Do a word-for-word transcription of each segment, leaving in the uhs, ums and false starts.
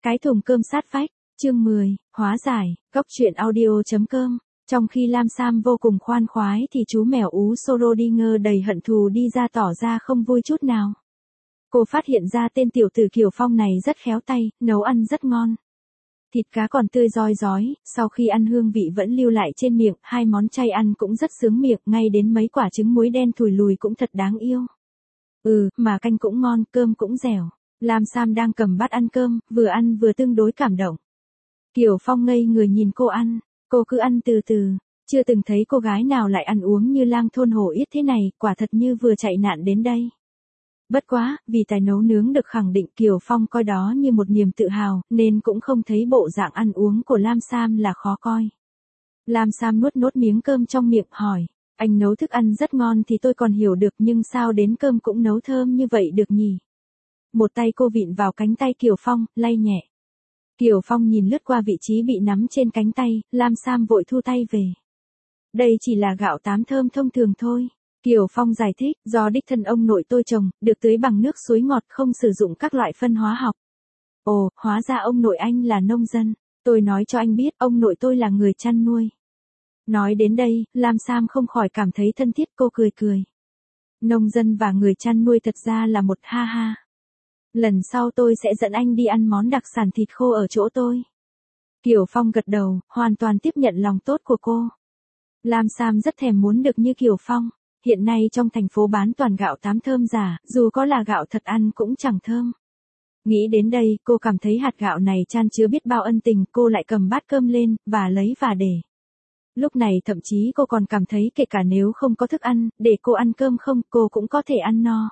Cái thùng cơm sát vách, chương mười, hóa giải, góc truyện audio.com. Trong khi Lam Sam vô cùng khoan khoái thì chú mèo ú Schrödinger đầy hận thù đi ra tỏ ra không vui chút nào. Cô phát hiện ra tên tiểu tử Kiều Phong này rất khéo tay, nấu ăn rất ngon. Thịt cá còn tươi rói rói, sau khi ăn hương vị vẫn lưu lại trên miệng, hai món chay ăn cũng rất sướng miệng, ngay đến mấy quả trứng muối đen thùi lùi cũng thật đáng yêu. Ừ, mà canh cũng ngon, cơm cũng dẻo. Lam Sam đang cầm bát ăn cơm, vừa ăn vừa tương đối cảm động. Kiều Phong ngây người nhìn cô ăn, cô cứ ăn từ từ, chưa từng thấy cô gái nào lại ăn uống như lang thôn hổ yết thế này, quả thật như vừa chạy nạn đến đây. Bất quá, vì tài nấu nướng được khẳng định Kiều Phong coi đó như một niềm tự hào, nên cũng không thấy bộ dạng ăn uống của Lam Sam là khó coi. Lam Sam nuốt nốt miếng cơm trong miệng hỏi, anh nấu thức ăn rất ngon thì tôi còn hiểu được nhưng sao đến cơm cũng nấu thơm như vậy được nhỉ? Một tay cô vịn vào cánh tay Kiều Phong, lay nhẹ. Kiều Phong nhìn lướt qua vị trí bị nắm trên cánh tay, Lam Sam vội thu tay về. Đây chỉ là gạo tám thơm thông thường thôi. Kiều Phong giải thích, do đích thân ông nội tôi trồng, được tưới bằng nước suối ngọt không sử dụng các loại phân hóa học. Ồ, hóa ra ông nội anh là nông dân. Tôi nói cho anh biết, ông nội tôi là người chăn nuôi. Nói đến đây, Lam Sam không khỏi cảm thấy thân thiết, cô cười cười. Nông dân và người chăn nuôi thật ra là một ha ha. Lần sau tôi sẽ dẫn anh đi ăn món đặc sản thịt khô ở chỗ tôi. Kiều Phong gật đầu, hoàn toàn tiếp nhận lòng tốt của cô. Lam Sam rất thèm muốn được như Kiều Phong. Hiện nay trong thành phố bán toàn gạo tám thơm giả, dù có là gạo thật ăn cũng chẳng thơm. Nghĩ đến đây, cô cảm thấy hạt gạo này chan chứa biết bao ân tình, cô lại cầm bát cơm lên, và lấy và để. Lúc này thậm chí cô còn cảm thấy kể cả nếu không có thức ăn, để cô ăn cơm không, cô cũng có thể ăn no.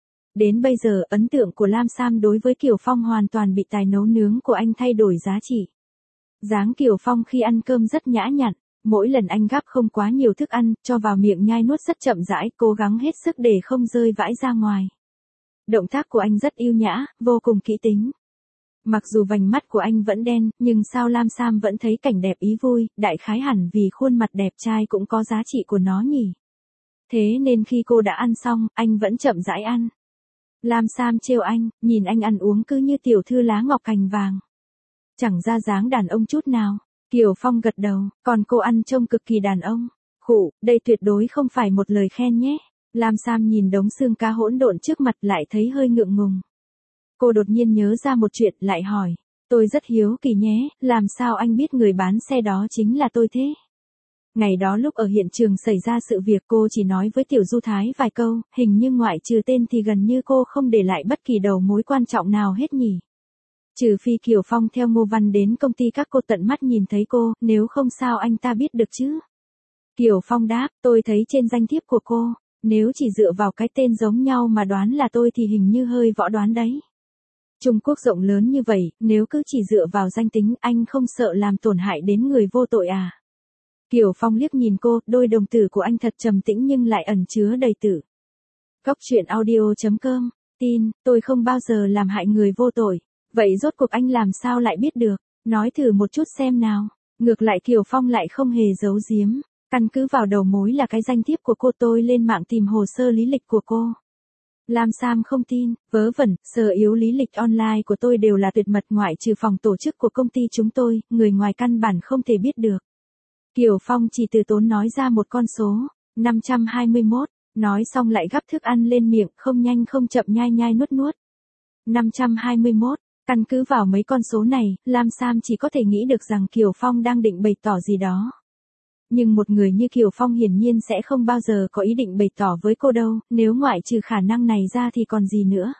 Đến bây giờ, ấn tượng của Lam Sam đối với Kiều Phong hoàn toàn bị tài nấu nướng của anh thay đổi giá trị. Dáng Kiều Phong khi ăn cơm rất nhã nhặn, mỗi lần anh gắp không quá nhiều thức ăn, cho vào miệng nhai nuốt rất chậm rãi, cố gắng hết sức để không rơi vãi ra ngoài. Động tác của anh rất yêu nhã, vô cùng kỹ tính. Mặc dù vành mắt của anh vẫn đen, nhưng sao Lam Sam vẫn thấy cảnh đẹp ý vui, đại khái hẳn vì khuôn mặt đẹp trai cũng có giá trị của nó nhỉ. Thế nên khi cô đã ăn xong, anh vẫn chậm rãi ăn. Lam Sam trêu anh, nhìn anh ăn uống cứ như tiểu thư lá ngọc cành vàng. Chẳng ra dáng đàn ông chút nào. Kiều Phong gật đầu, còn cô ăn trông cực kỳ đàn ông. Khụ, đây tuyệt đối không phải một lời khen nhé. Lam Sam nhìn đống xương cá hỗn độn trước mặt lại thấy hơi ngượng ngùng. Cô đột nhiên nhớ ra một chuyện lại hỏi. Tôi rất hiếu kỳ nhé, làm sao anh biết người bán xe đó chính là tôi thế? Ngày đó lúc ở hiện trường xảy ra sự việc cô chỉ nói với Tiểu Du Thái vài câu, hình như ngoại trừ tên thì gần như cô không để lại bất kỳ đầu mối quan trọng nào hết nhỉ. Trừ phi Kiều Phong theo Ngô Văn đến công ty các cô tận mắt nhìn thấy cô, nếu không sao anh ta biết được chứ. Kiều Phong đáp, tôi thấy trên danh thiếp của cô, nếu chỉ dựa vào cái tên giống nhau mà đoán là tôi thì hình như hơi võ đoán đấy. Trung Quốc rộng lớn như vậy, nếu cứ chỉ dựa vào danh tính anh không sợ làm tổn hại đến người vô tội à? Kiều Phong liếc nhìn cô, đôi đồng tử của anh thật trầm tĩnh nhưng lại ẩn chứa đầy tử. Góc truyện audio.com, tin, tôi không bao giờ làm hại người vô tội. Vậy rốt cuộc anh làm sao lại biết được? Nói thử một chút xem nào. Ngược lại Kiều Phong lại không hề giấu giếm. Căn cứ vào đầu mối là cái danh thiếp của cô, tôi lên mạng tìm hồ sơ lý lịch của cô. Lam Sam không tin, vớ vẩn, sơ yếu lý lịch online của tôi đều là tuyệt mật ngoại trừ phòng tổ chức của công ty chúng tôi, người ngoài căn bản không thể biết được. Kiều Phong chỉ từ tốn nói ra một con số, năm trăm hai mươi mốt, nói xong lại gắp thức ăn lên miệng, không nhanh không chậm nhai nhai nuốt nuốt. năm trăm hai mươi mốt, căn cứ vào mấy con số này, Lam Sam chỉ có thể nghĩ được rằng Kiều Phong đang định bày tỏ gì đó. Nhưng một người như Kiều Phong hiển nhiên sẽ không bao giờ có ý định bày tỏ với cô đâu, nếu ngoại trừ khả năng này ra thì còn gì nữa.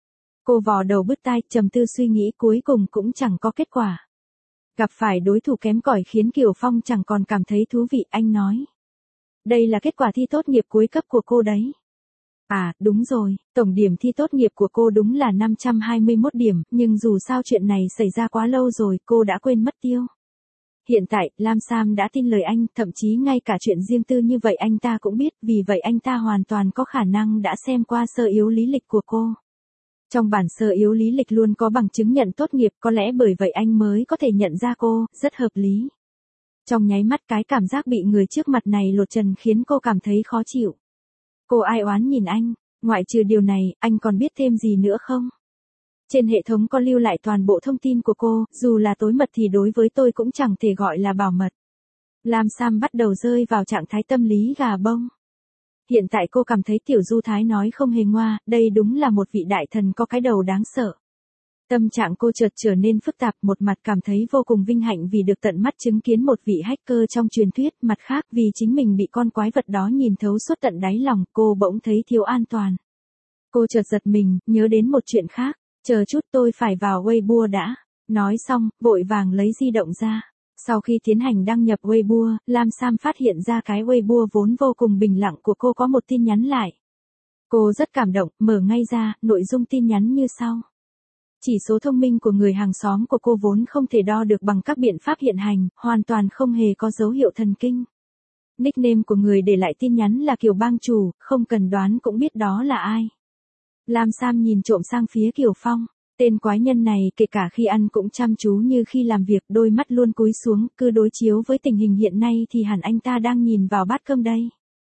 Cô vò đầu bứt tai, trầm tư suy nghĩ cuối cùng cũng chẳng có kết quả. Gặp phải đối thủ kém cỏi khiến Kiều Phong chẳng còn cảm thấy thú vị, anh nói. Đây là kết quả thi tốt nghiệp cuối cấp của cô đấy. À, đúng rồi, tổng điểm thi tốt nghiệp của cô đúng là năm trăm hai mươi mốt điểm, nhưng dù sao chuyện này xảy ra quá lâu rồi, cô đã quên mất tiêu. Hiện tại, Lam Sam đã tin lời anh, thậm chí ngay cả chuyện riêng tư như vậy anh ta cũng biết, vì vậy anh ta hoàn toàn có khả năng đã xem qua sơ yếu lý lịch của cô. Trong bản sơ yếu lý lịch luôn có bằng chứng nhận tốt nghiệp, có lẽ bởi vậy anh mới có thể nhận ra cô, rất hợp lý. Trong nháy mắt cái cảm giác bị người trước mặt này lột trần khiến cô cảm thấy khó chịu. Cô ai oán nhìn anh, ngoại trừ điều này, anh còn biết thêm gì nữa không? Trên hệ thống có lưu lại toàn bộ thông tin của cô, dù là tối mật thì đối với tôi cũng chẳng thể gọi là bảo mật. Lam Sam bắt đầu rơi vào trạng thái tâm lý gà bông. Hiện tại cô cảm thấy Tiểu Du Thái nói không hề ngoa, đây đúng là một vị đại thần có cái đầu đáng sợ. Tâm trạng cô chợt trở nên phức tạp, một mặt cảm thấy vô cùng vinh hạnh vì được tận mắt chứng kiến một vị hacker trong truyền thuyết, mặt khác vì chính mình bị con quái vật đó nhìn thấu suốt tận đáy lòng, cô bỗng thấy thiếu an toàn. Cô chợt giật mình, nhớ đến một chuyện khác, chờ chút tôi phải vào Weibo đã. Nói xong, vội vàng lấy di động ra. Sau khi tiến hành đăng nhập Weibo, Lam Sam phát hiện ra cái Weibo vốn vô cùng bình lặng của cô có một tin nhắn lại. Cô rất cảm động, mở ngay ra, nội dung tin nhắn như sau. Chỉ số thông minh của người hàng xóm của cô vốn không thể đo được bằng các biện pháp hiện hành, hoàn toàn không hề có dấu hiệu thần kinh. Nickname của người để lại tin nhắn là Kiều Bang Chủ, không cần đoán cũng biết đó là ai. Lam Sam nhìn trộm sang phía Kiều Phong. Tên quái nhân này kể cả khi ăn cũng chăm chú như khi làm việc, đôi mắt luôn cúi xuống, cứ đối chiếu với tình hình hiện nay thì hẳn anh ta đang nhìn vào bát cơm đây.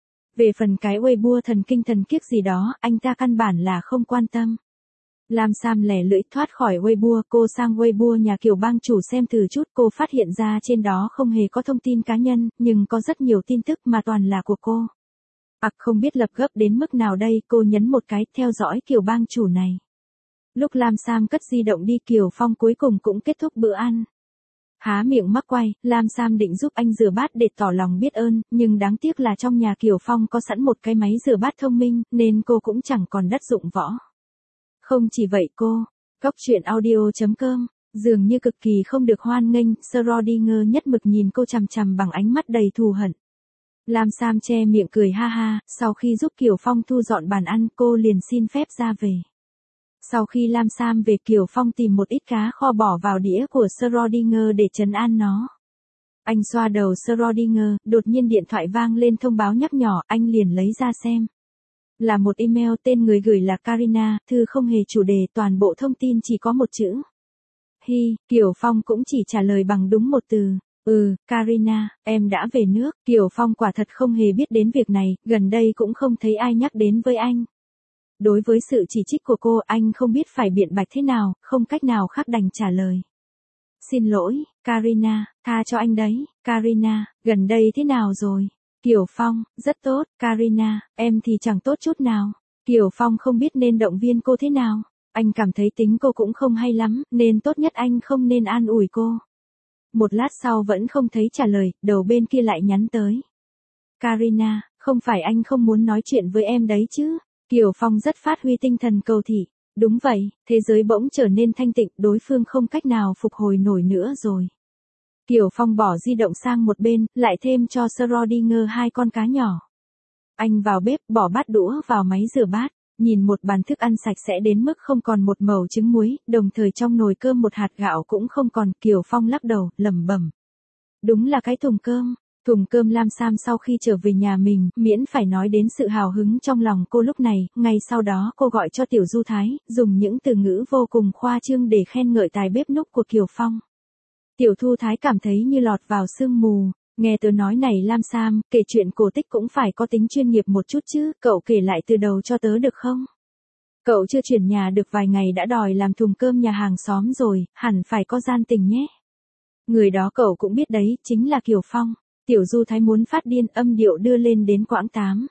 Về phần cái Weibo thần kinh thần kiếc gì đó, anh ta căn bản là không quan tâm. Lam Sam lẻ lưỡi thoát khỏi Weibo, cô sang Weibo nhà Kiều Bang Chủ xem thử chút, cô phát hiện ra trên đó không hề có thông tin cá nhân, nhưng có rất nhiều tin tức mà toàn là của cô. Ặc không biết lập gấp đến mức nào đây, cô nhấn một cái, theo dõi Kiều Bang Chủ này. Lúc Lam Sam cất di động đi, Kiều Phong cuối cùng cũng kết thúc bữa ăn. Há miệng mắc quay, Lam Sam định giúp anh rửa bát để tỏ lòng biết ơn, nhưng đáng tiếc là trong nhà Kiều Phong có sẵn một cái máy rửa bát thông minh, nên cô cũng chẳng còn đất dụng võ. Không chỉ vậy cô, Cóc Truyện Audio chấm com, dường như cực kỳ không được hoan nghênh, Schrödinger nhất mực nhìn cô chằm chằm bằng ánh mắt đầy thù hận. Lam Sam che miệng cười ha ha, sau khi giúp Kiều Phong thu dọn bàn ăn, cô liền xin phép ra về. Sau khi Lam Sam về, Kiều Phong tìm một ít cá kho bỏ vào đĩa của Schrödinger để trấn an nó. Anh xoa đầu Schrödinger, đột nhiên điện thoại vang lên thông báo nhắc nhở, anh liền lấy ra xem. Là một email, tên người gửi là Karina, thư không hề chủ đề, toàn bộ thông tin chỉ có một chữ. Hi, Kiều Phong cũng chỉ trả lời bằng đúng một từ. Ừ, Karina, em đã về nước. Kiều Phong quả thật không hề biết đến việc này, gần đây cũng không thấy ai nhắc đến với anh. Đối với sự chỉ trích của cô, anh không biết phải biện bạch thế nào, không cách nào khác đành trả lời. Xin lỗi, Karina, tha cho anh đấy. Karina, gần đây thế nào rồi? Kiều Phong, rất tốt, Karina, em thì chẳng tốt chút nào. Kiều Phong không biết nên động viên cô thế nào. Anh cảm thấy tính cô cũng không hay lắm, nên tốt nhất anh không nên an ủi cô. Một lát sau vẫn không thấy trả lời, đầu bên kia lại nhắn tới. Karina, không phải anh không muốn nói chuyện với em đấy chứ? Kiều Phong rất phát huy tinh thần cầu thị. Đúng vậy, thế giới bỗng trở nên thanh tịnh, đối phương không cách nào phục hồi nổi nữa rồi. Kiều Phong bỏ di động sang một bên, lại thêm cho Schrödinger hai con cá nhỏ. Anh vào bếp, bỏ bát đũa vào máy rửa bát, nhìn một bàn thức ăn sạch sẽ đến mức không còn một mẩu trứng muối, đồng thời trong nồi cơm một hạt gạo cũng không còn. Kiều Phong lắc đầu, lẩm bẩm. Đúng là cái thùng cơm. Thùng cơm Lam Sam sau khi trở về nhà mình, miễn phải nói đến sự hào hứng trong lòng cô lúc này, ngay sau đó cô gọi cho Tiểu Du Thái, dùng những từ ngữ vô cùng khoa trương để khen ngợi tài bếp núc của Kiều Phong. Tiểu Thu Thái cảm thấy như lọt vào sương mù, nghe tớ nói này Lam Sam, kể chuyện cổ tích cũng phải có tính chuyên nghiệp một chút chứ, cậu kể lại từ đầu cho tớ được không? Cậu chưa chuyển nhà được vài ngày đã đòi làm thùng cơm nhà hàng xóm rồi, hẳn phải có gian tình nhé. Người đó cậu cũng biết đấy, chính là Kiều Phong. Tiểu Du Thái muốn phát điên, âm điệu đưa lên đến quãng tám.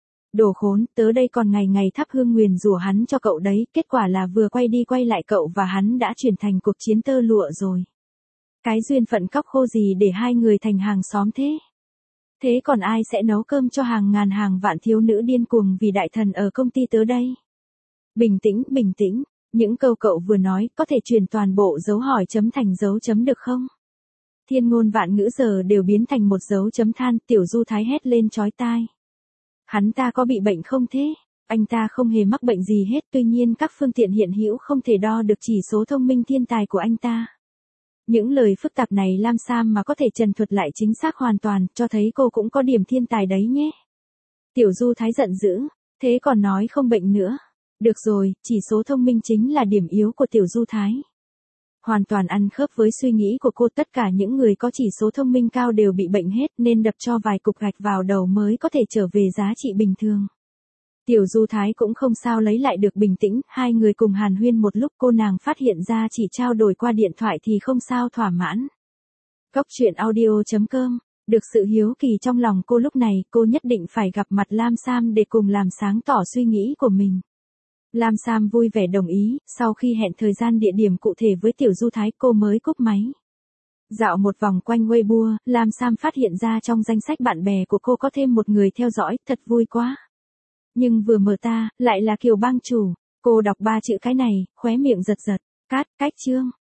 Đồ khốn, tớ đây còn ngày ngày thắp hương nguyền rủa hắn cho cậu đấy, kết quả là vừa quay đi quay lại cậu và hắn đã chuyển thành cuộc chiến tơ lụa rồi. Cái duyên phận cóc khô gì để hai người thành hàng xóm thế? Thế còn ai sẽ nấu cơm cho hàng ngàn hàng vạn thiếu nữ điên cuồng vì đại thần ở công ty tớ đây? Bình tĩnh, bình tĩnh, những câu cậu vừa nói có thể chuyển toàn bộ dấu hỏi chấm thành dấu chấm được không? Thiên ngôn vạn ngữ giờ đều biến thành một dấu chấm than, Tiểu Du Thái hét lên chói tai. Hắn ta có bị bệnh không thế? Anh ta không hề mắc bệnh gì hết, tuy nhiên các phương tiện hiện hữu không thể đo được chỉ số thông minh thiên tài của anh ta. Những lời phức tạp này Lam Sam mà có thể trần thuật lại chính xác hoàn toàn, cho thấy cô cũng có điểm thiên tài đấy nhé. Tiểu Du Thái giận dữ, thế còn nói không bệnh nữa. Được rồi, chỉ số thông minh chính là điểm yếu của Tiểu Du Thái. Hoàn toàn ăn khớp với suy nghĩ của cô, tất cả những người có chỉ số thông minh cao đều bị bệnh hết nên đập cho vài cục gạch vào đầu mới có thể trở về giá trị bình thường. Tiểu Du Thái cũng không sao lấy lại được bình tĩnh, hai người cùng hàn huyên một lúc cô nàng phát hiện ra chỉ trao đổi qua điện thoại thì không sao thỏa mãn. Cốc truyện audio chấm com, được sự hiếu kỳ trong lòng cô lúc này, cô nhất định phải gặp mặt Lam Sam để cùng làm sáng tỏ suy nghĩ của mình. Lam Sam vui vẻ đồng ý, sau khi hẹn thời gian địa điểm cụ thể với Tiểu Du Thái cô mới cúp máy. Dạo một vòng quanh Weibo, Lam Sam phát hiện ra trong danh sách bạn bè của cô có thêm một người theo dõi, thật vui quá. Nhưng vừa mở ta, lại là Kiều Bang Chủ. Cô đọc ba chữ cái này, khóe miệng giật giật. Cát, cách chương.